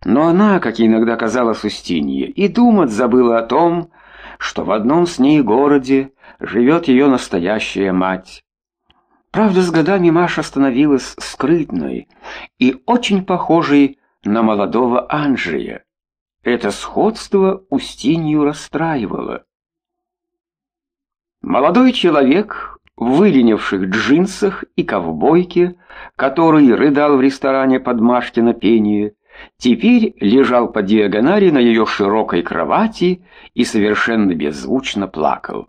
Но она, как и иногда казалось Устинье, и думать забыла о том, что в одном с ней городе живет ее настоящая мать. Правда, с годами Маша становилась скрытной и очень похожей на молодого Анджея. Это сходство Устинью расстраивало. Молодой человек в выленивших джинсах и ковбойке, который рыдал в ресторане под Машкино пение, теперь лежал по диагонали на ее широкой кровати и совершенно беззвучно плакал.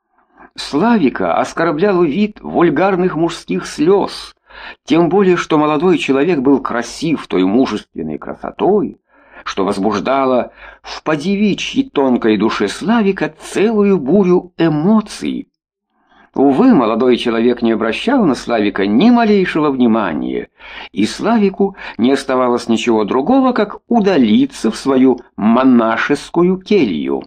Славика оскорблял вид вульгарных мужских слез, тем более что молодой человек был красив той мужественной красотой, что возбуждало в подевичьей тонкой душе Славика целую бурю эмоций. Увы, молодой человек не обращал на Славика ни малейшего внимания, и Славику не оставалось ничего другого, как удалиться в свою монашескую келью.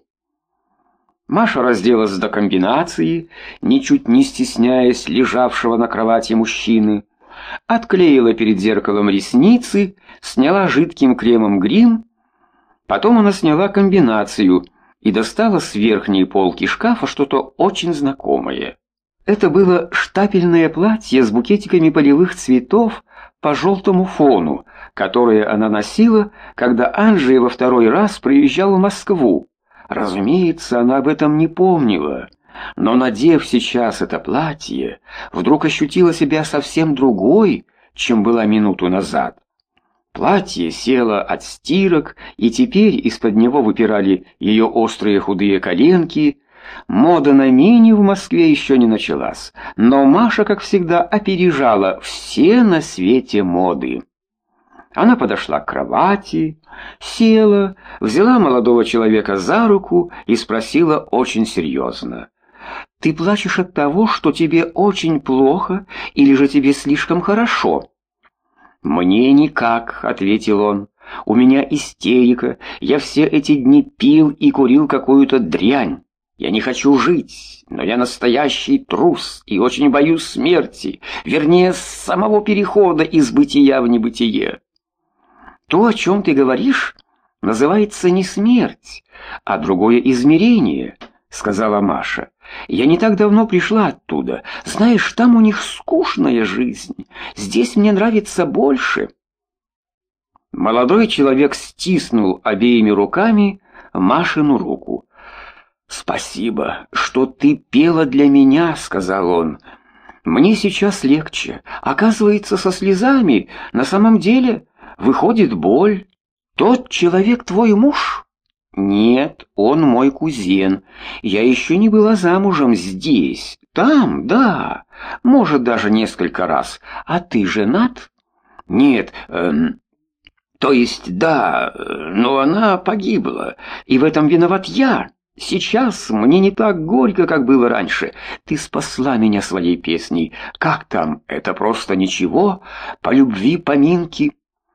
Маша разделась до комбинации, ничуть не стесняясь лежавшего на кровати мужчины, отклеила перед зеркалом ресницы, сняла жидким кремом грим, потом она сняла комбинацию и достала с верхней полки шкафа что-то очень знакомое. Это было штапельное платье с букетиками полевых цветов по желтому фону, которое она носила, когда Анджей во второй раз приезжал в Москву. Разумеется, она об этом не помнила, но, надев сейчас это платье, вдруг ощутила себя совсем другой, чем была минуту назад. Платье село от стирок, и теперь из-под него выпирали ее острые худые коленки. Мода на мини в Москве еще не началась, но Маша, как всегда, опережала все на свете моды. Она подошла к кровати, села, взяла молодого человека за руку и спросила очень серьезно: «Ты плачешь от того, что тебе очень плохо, или же тебе слишком хорошо?» «Мне никак», — ответил он. «У меня истерика, я все эти дни пил и курил какую-то дрянь. Я не хочу жить, но я настоящий трус и очень боюсь смерти, вернее, самого перехода из бытия в небытие». «То, о чем ты говоришь, называется не смерть, а другое измерение», — сказала Маша. «Я не так давно пришла оттуда. Знаешь, там у них скучная жизнь. Здесь мне нравится больше». Молодой человек стиснул обеими руками Машину руку. «Спасибо, что ты пела для меня», — сказал он. «Мне сейчас легче. Оказывается, со слезами на самом деле выходит боль. Тот человек твой муж?» «Нет, он мой кузен. Я еще не была замужем здесь. Там, да, может, даже несколько раз. А ты женат?» «Нет, то есть, да, но она погибла, и в этом виноват я. Сейчас мне не так горько, как было раньше. Ты спасла меня своей песней. Как там? Это просто ничего? По любви поминки».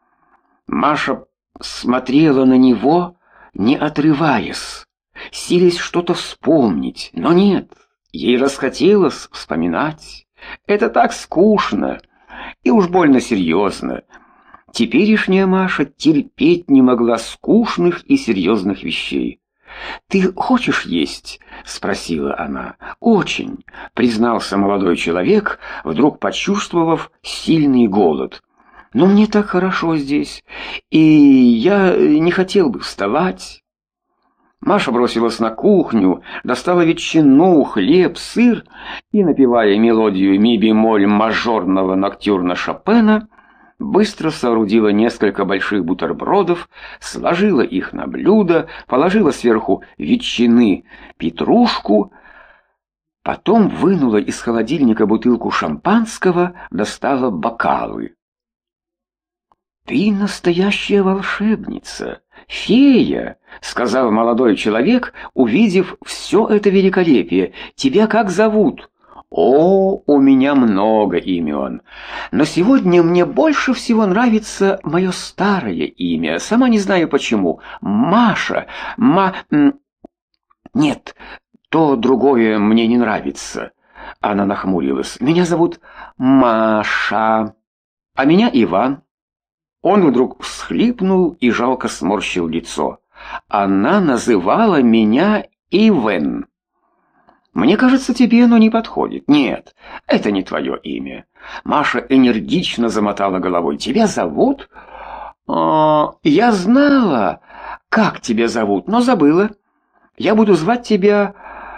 Маша смотрела на него, не отрываясь, силясь что-то вспомнить, но нет, ей расхотелось вспоминать. Это так скучно и уж больно серьезно. Теперешняя Маша терпеть не могла скучных и серьезных вещей. «Ты хочешь есть?» — спросила она. «Очень», — признался молодой человек, вдруг почувствовав сильный голод. «Но мне так хорошо здесь, и я не хотел бы вставать». Маша бросилась на кухню, достала ветчину, хлеб, сыр и, напевая мелодию ми-бемоль мажорного ноктюрна Шопена, быстро соорудила несколько больших бутербродов, сложила их на блюдо, положила сверху ветчины петрушку, потом вынула из холодильника бутылку шампанского, достала бокалы. «Ты настоящая волшебница, фея», — сказал молодой человек, увидев все это великолепие. «Тебя как зовут?» «О, у меня много имен, но сегодня мне больше всего нравится мое старое имя, сама не знаю почему. Маша, Нет, то другое мне не нравится». Она нахмурилась. «Меня зовут Маша, а меня Иван». Он вдруг всхлипнул и жалко сморщил лицо. Она называла меня Ивен. Мне кажется, тебе оно не подходит. Нет, это не твое имя. Маша энергично замотала головой. Тебя зовут? Я знала, как тебя зовут, но забыла. Я буду звать тебя...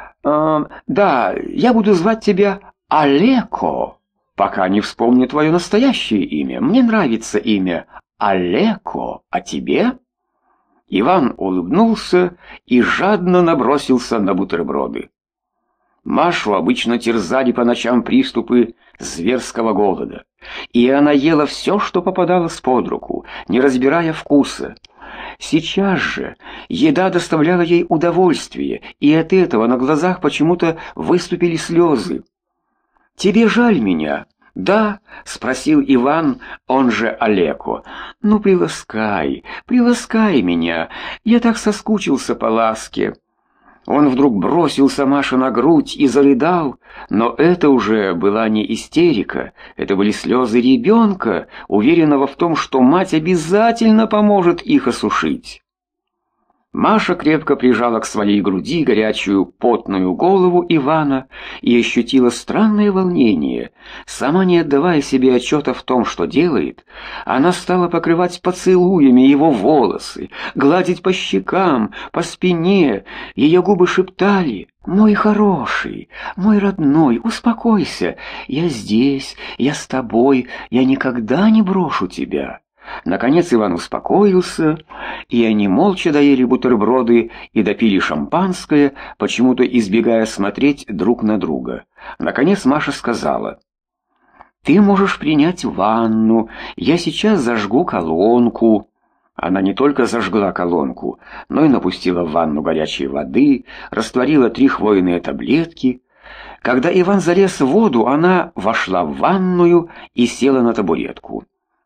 я буду звать тебя Алеко, пока не вспомню твое настоящее имя. Мне нравится имя Алеко, а тебе? Иван улыбнулся и жадно набросился на бутерброды. Машу обычно терзали по ночам приступы зверского голода, и она ела все, что попадалось под руку, не разбирая вкуса. Сейчас же еда доставляла ей удовольствие, и от этого на глазах почему-то выступили слезы. «Тебе жаль меня?» «Да?» — спросил Иван, он же Олеко. «Ну, приласкай меня, я так соскучился по ласке». Он вдруг бросился Маше на грудь и зарыдал, но это уже была не истерика, это были слезы ребенка, уверенного в том, что мать обязательно поможет их осушить. Маша крепко прижала к своей груди горячую потную голову Ивана и ощутила странное волнение. Сама не отдавая себе отчета в том, что делает, она стала покрывать поцелуями его волосы, гладить по щекам, по спине. Ее губы шептали: «Мой хороший, мой родной, успокойся, я здесь, я с тобой, я никогда не брошу тебя». Наконец Иван успокоился, и они молча доели бутерброды и допили шампанское, почему-то избегая смотреть друг на друга. Наконец Маша сказала: «Ты можешь принять ванну, я сейчас зажгу колонку». Она не только зажгла колонку, но и напустила в ванну горячей воды, растворила 3 хвойные таблетки. Когда Иван залез в воду, она вошла в ванную и села на табуретку.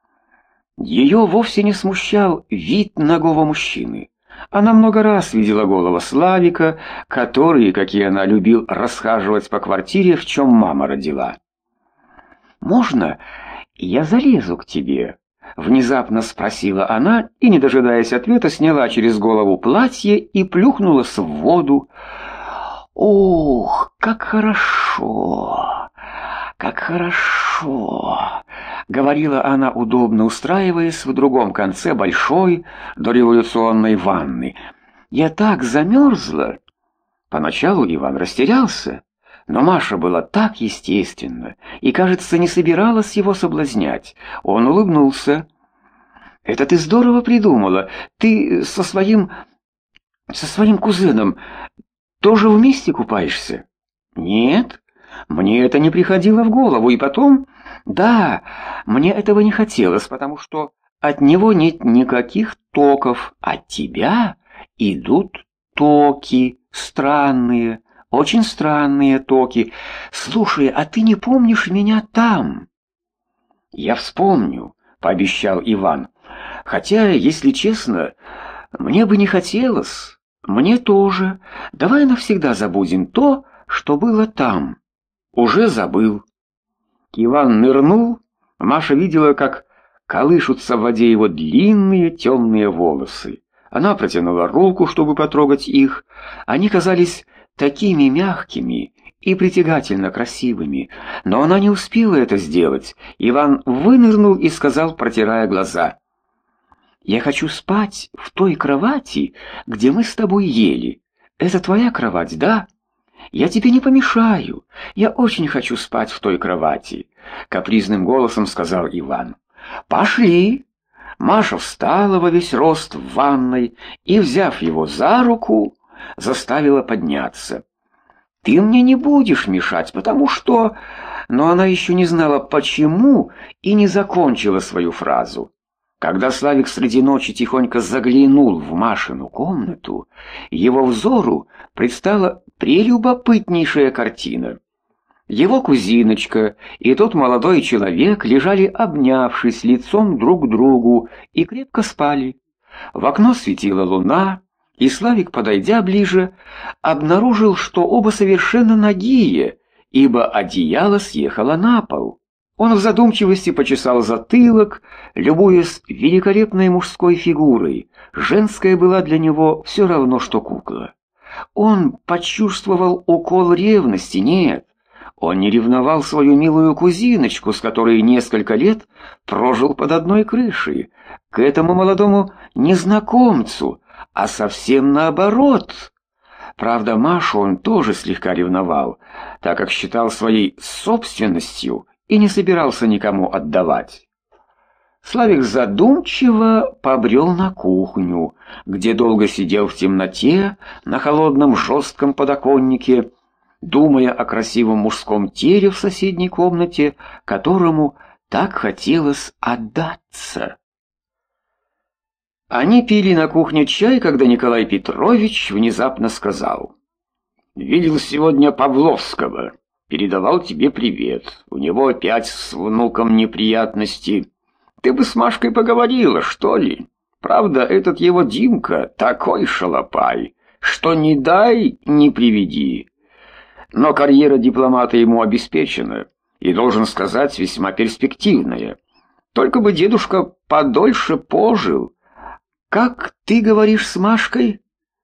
Ее вовсе не смущал вид нагого мужчины. Она много раз видела голого Славика, который, как и она, любил расхаживать по квартире, в чем мама родила. «Можно я залезу к тебе?» — внезапно спросила она и, не дожидаясь ответа, сняла через голову платье и плюхнулась в воду. «Ух, как хорошо! Как хорошо!» — говорила она, удобно устраиваясь в другом конце большой дореволюционной ванны. «Я так замерзла!» Поначалу Иван растерялся, но Маша была так естественна и, кажется, не собиралась его соблазнять. Он улыбнулся. «Это ты здорово придумала. Ты со своим кузеном тоже вместе купаешься?» «Нет, мне это не приходило в голову, и потом...» «Да, мне этого не хотелось, потому что от него нет никаких токов, от тебя идут токи, странные, очень странные токи. Слушай, а ты не помнишь меня там?» «Я вспомню», — пообещал Иван. «Хотя, если честно, мне бы не хотелось. Мне тоже. Давай навсегда забудем то, что было там». «Уже забыл». Иван нырнул, Маша видела, как колышутся в воде его длинные темные волосы. Она протянула руку, чтобы потрогать их. Они казались такими мягкими и притягательно красивыми, но она не успела это сделать. Иван вынырнул и сказал, протирая глаза: «Я хочу спать в той кровати, где мы с тобой ели. Это твоя кровать, да? Я тебе не помешаю. Я очень хочу спать в той кровати», — капризным голосом сказал Иван. «Пошли». Маша встала во весь рост в ванной и, взяв его за руку, заставила подняться. «Ты мне не будешь мешать, потому что...» Но она еще не знала, почему, и не закончила свою фразу. Когда Славик среди ночи тихонько заглянул в Машину комнату, его взору предстала прелюбопытнейшая картина. Его кузиночка и тот молодой человек лежали, обнявшись лицом друг к другу, и крепко спали. В окно светила луна, и Славик, подойдя ближе, обнаружил, что оба совершенно нагие, ибо одеяло съехало на пол. Он в задумчивости почесал затылок, любуясь великолепной мужской фигурой. Женская была для него все равно, что кукла. Он почувствовал укол ревности, нет. Он не ревновал свою милую кузиночку, с которой несколько лет прожил под одной крышей, к этому молодому незнакомцу, а совсем наоборот. Правда, Машу он тоже слегка ревновал, так как считал своей собственностью и не собирался никому отдавать. Славик задумчиво побрел на кухню, где долго сидел в темноте на холодном жестком подоконнике, думая о красивом мужском теле в соседней комнате, которому так хотелось отдаться. Они пили на кухне чай, когда Николай Петрович внезапно сказал: «Видел сегодня Павловского. Передавал тебе привет. У него опять с внуком неприятности. Ты бы с Машкой поговорила, что ли? Правда, этот его Димка такой шалопай, что не дай, не приведи. Но карьера дипломата ему обеспечена, и, должен сказать, весьма перспективная. Только бы дедушка подольше пожил. Как ты говоришь с Машкой?»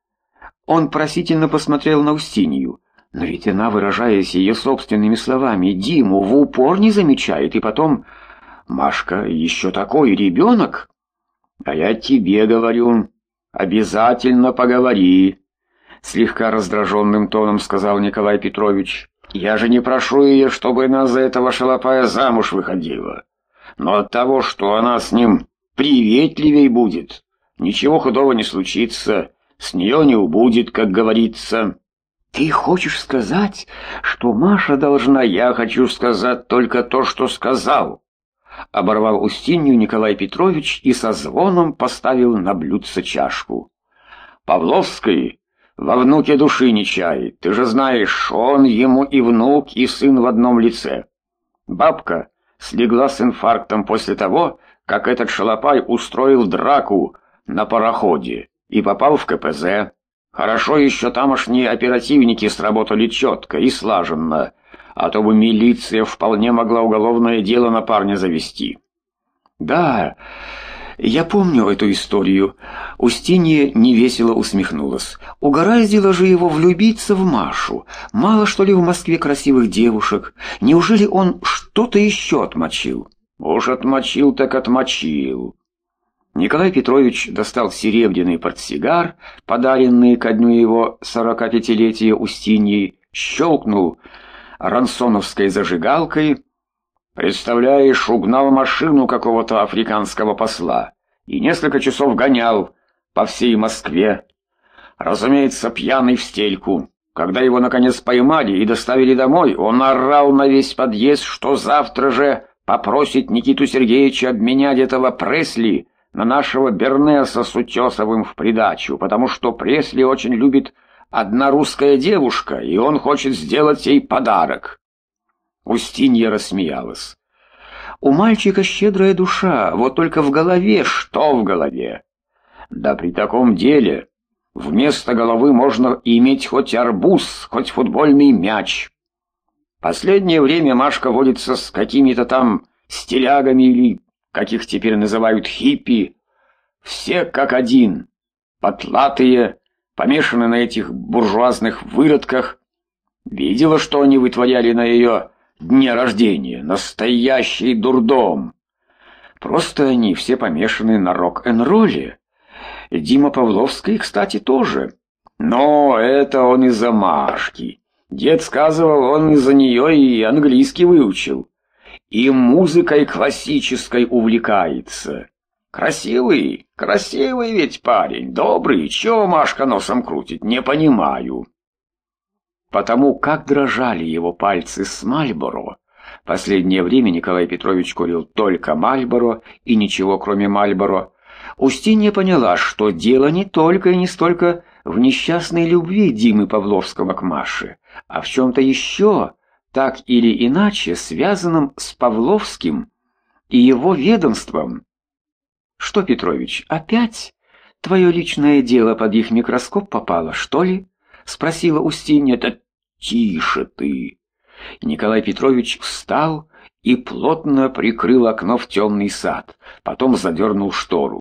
Он просительно посмотрел на Устинью. Но ведь она, выражаясь ее собственными словами, Диму в упор не замечает, и потом... Машка еще такой ребенок. А я тебе говорю, обязательно поговори, слегка раздраженным тоном сказал Николай Петрович. Я же не прошу ее, чтобы она за этого шалопая замуж выходила. Но от того, что она с ним приветливей будет, ничего худого не случится, с нее не убудет, как говорится. Ты хочешь сказать, что Маша должна... Я хочу сказать только то, что сказал. Оборвал Устинью Николай Петрович и со звоном поставил на блюдце чашку. Павловский во внуке души не чает. Ты же знаешь, он ему и внук, и сын в одном лице. Бабка слегла с инфарктом после того, как этот шалопай устроил драку на пароходе и попал в КПЗ. Хорошо еще тамошние оперативники сработали четко и слаженно, а то бы милиция вполне могла уголовное дело на парня завести. Да, я помню эту историю. Устинья невесело усмехнулась. Угораздило же его влюбиться в Машу. Мало что ли в Москве красивых девушек? Неужели он что-то еще отмочил? Уж отмочил так отмочил. Николай Петрович достал серебряный портсигар, подаренный ко дню его 45-летия Устиньей, щелкнул рансоновской зажигалкой. Представляешь, угнал машину какого-то африканского посла и несколько часов гонял по всей Москве. Разумеется, пьяный в стельку. Когда его наконец поймали и доставили домой, он орал на весь подъезд, что завтра же попросит Никиту Сергеевича обменять этого Пресли на нашего Бернеса с Утесовым в придачу, потому что Пресли очень любит одна русская девушка, и он хочет сделать ей подарок. Устинья рассмеялась. У мальчика щедрая душа, вот только в голове, что в голове? Да при таком деле вместо головы можно иметь хоть арбуз, хоть футбольный мяч. Последнее время Машка водится с какими-то там стилягами или как их теперь называют, хиппи. Все как один, потлатые, помешаны на этих буржуазных выродках. Видела, что они вытворяли на ее дне рождения. Настоящий дурдом. Просто они все помешаны на рок-н-ролле. Дима Павловский, кстати, тоже. Но это он из-за Машки. Дед сказывал, он из-за нее и английский выучил. И музыкой классической увлекается. Красивый, красивый ведь парень, добрый, чего Машка носом крутит, не понимаю. Потому как дрожали его пальцы с Мальборо. Последнее время Николай Петрович курил только Мальборо и ничего кроме Мальборо. Устинья поняла, что дело не только и не столько в несчастной любви Димы Павловского к Маше, а в чем-то еще, так или иначе связанном с Павловским и его ведомством. Что, Петрович, опять твое личное дело под их микроскоп попало, что ли? Спросила Устинья. Да тише ты. Николай Петрович встал и плотно прикрыл окно в темный сад, потом задернул штору.